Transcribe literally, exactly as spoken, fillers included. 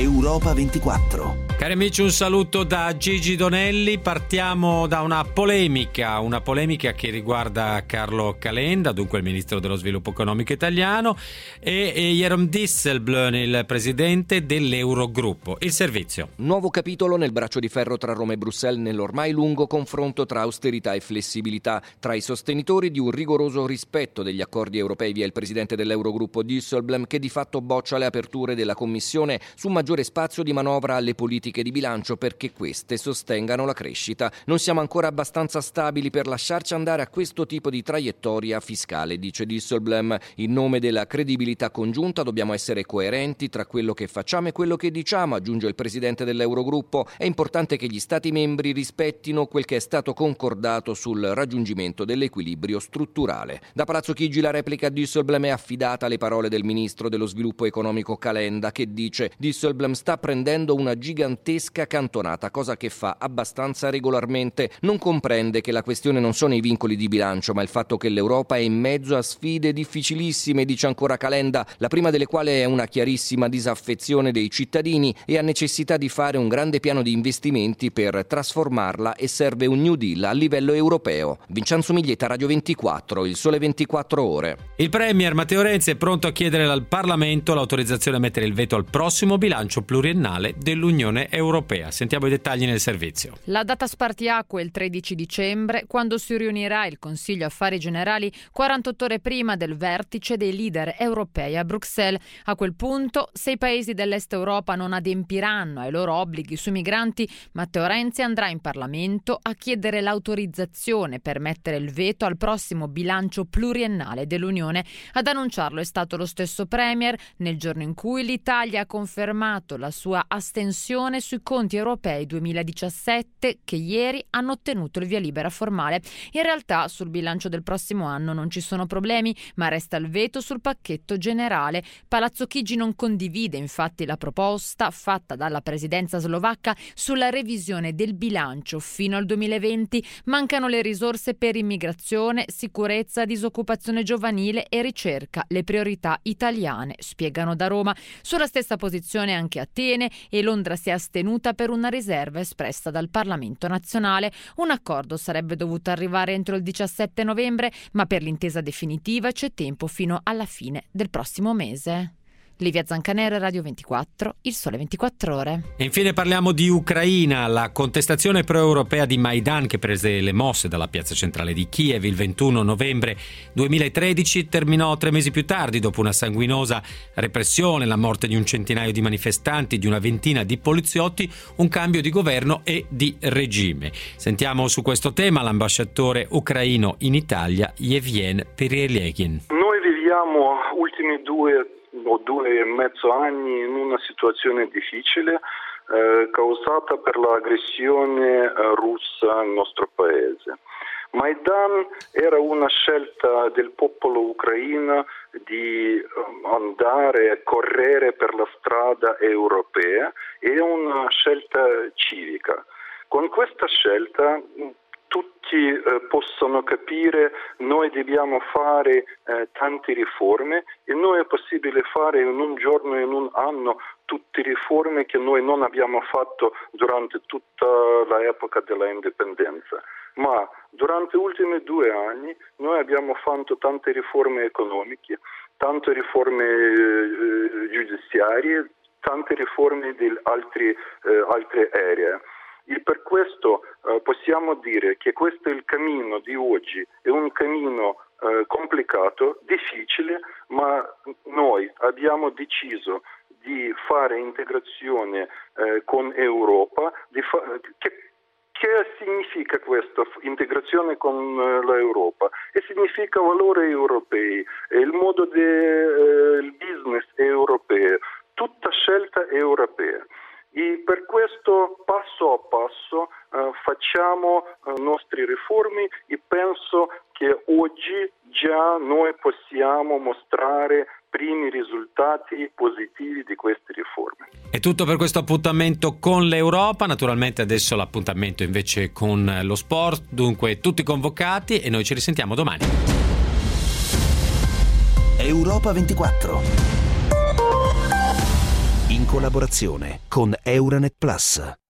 Europa ventiquattro. Cari amici, un saluto da Gigi Donelli. Partiamo da una polemica, una polemica che riguarda Carlo Calenda, dunque il ministro dello sviluppo economico italiano, e, e Jeroen Dijsselbloem, il presidente dell'Eurogruppo. Il servizio. Nuovo capitolo nel braccio di ferro tra Roma e Bruxelles nell'ormai lungo confronto tra austerità e flessibilità. Tra i sostenitori di un rigoroso rispetto degli accordi europei vi è il presidente dell'Eurogruppo Dijsselbloem, che di fatto boccia le aperture della Commissione su maggiore spazio di manovra alle politiche di bilancio perché queste sostengano la crescita. Non siamo ancora abbastanza stabili per lasciarci andare a questo tipo di traiettoria fiscale, dice Dijsselbloem. In nome della credibilità congiunta dobbiamo essere coerenti tra quello che facciamo e quello che diciamo, aggiunge il presidente dell'Eurogruppo. È importante che gli Stati membri rispettino quel che è stato concordato sul raggiungimento dell'equilibrio strutturale. Da Palazzo Chigi la replica a Dijsselbloem è affidata alle parole del ministro dello sviluppo economico Calenda, che dice: Dijsselbloem sta prendendo una gigantesca cantonata, cosa che fa abbastanza regolarmente. Non comprende che la questione non sono i vincoli di bilancio, ma il fatto che l'Europa è in mezzo a sfide difficilissime, dice ancora Calenda, la prima delle quali è una chiarissima disaffezione dei cittadini e ha necessità di fare un grande piano di investimenti per trasformarla, e serve un New Deal a livello europeo. Vincenzo Miglietta, Radio ventiquattro, il Sole ventiquattro Ore. Il premier Matteo Renzi è pronto a chiedere al Parlamento l'autorizzazione a mettere il veto al prossimo bilancio pluriennale dell'Unione Europea. Sentiamo i dettagli nel servizio. La data spartiacque è il tredici dicembre, quando si riunirà il Consiglio Affari Generali quarantotto ore prima del vertice dei leader europei a Bruxelles. A quel punto, se i paesi dell'Est Europa non adempiranno ai loro obblighi sui migranti, Matteo Renzi andrà in Parlamento a chiedere l'autorizzazione per mettere il veto al prossimo bilancio pluriennale dell'Unione. Ad annunciarlo è stato lo stesso Premier nel giorno in cui l'Italia ha confermato la sua astensione sui conti europei duemiladiciassette, che ieri hanno ottenuto il via libera formale. In realtà sul bilancio del prossimo anno non ci sono problemi, ma resta il veto sul pacchetto generale. Palazzo Chigi non condivide infatti la proposta fatta dalla presidenza slovacca sulla revisione del bilancio fino al duemilaventi. Mancano le risorse per immigrazione, sicurezza, disoccupazione giovanile e ricerca, le priorità italiane, spiegano da Roma. Sulla stessa posizione anche Atene, e Londra si è astenuta per una riserva espressa dal Parlamento nazionale. Un accordo sarebbe dovuto arrivare entro il diciassette novembre, ma per l'intesa definitiva c'è tempo fino alla fine del prossimo mese. Livia Zancanero, Radio ventiquattro, il Sole ventiquattro Ore. E infine parliamo di Ucraina. La contestazione pro-europea di Maidan, che prese le mosse dalla piazza centrale di Kiev il ventuno novembre duemilatredici, terminò tre mesi più tardi, dopo una sanguinosa repressione, la morte di un centinaio di manifestanti, di una ventina di poliziotti, un cambio di governo e di regime. Sentiamo su questo tema l'ambasciatore ucraino in Italia, Yevhen Perelygin. Noi viviamo ultimi due o due e mezzo anni in una situazione difficile eh, causata per l'aggressione eh, russa al nostro paese. Maidan era una scelta del popolo ucraino di eh, andare a correre per la strada europea, è una scelta civica. Con questa scelta tutti eh, possono capire, noi dobbiamo fare eh, tante riforme, e noi è possibile fare in un giorno, in un anno, tutte riforme che noi non abbiamo fatto durante tutta l'epoca della indipendenza. Ma durante gli ultimi due anni noi abbiamo fatto tante riforme economiche, tante riforme eh, giudiziarie, tante riforme di altri, eh, altre aree. E per questo eh, possiamo dire che questo è il cammino di oggi, è un cammino eh, complicato, difficile, ma noi abbiamo deciso di fare integrazione eh, con Europa. Di fa- che, che significa questa integrazione con eh, l'Europa? E significa valori europei, il modo del eh, business europeo, tutta scelta europea. E per questo passo a passo eh, facciamo eh, nostre riforme, e penso che oggi già noi possiamo mostrare primi risultati positivi di queste riforme. È tutto per questo appuntamento con l'Europa. Naturalmente adesso l'appuntamento invece con lo sport, dunque tutti convocati, e noi ci risentiamo domani. Europa ventiquattro. In collaborazione con Euranet Plus.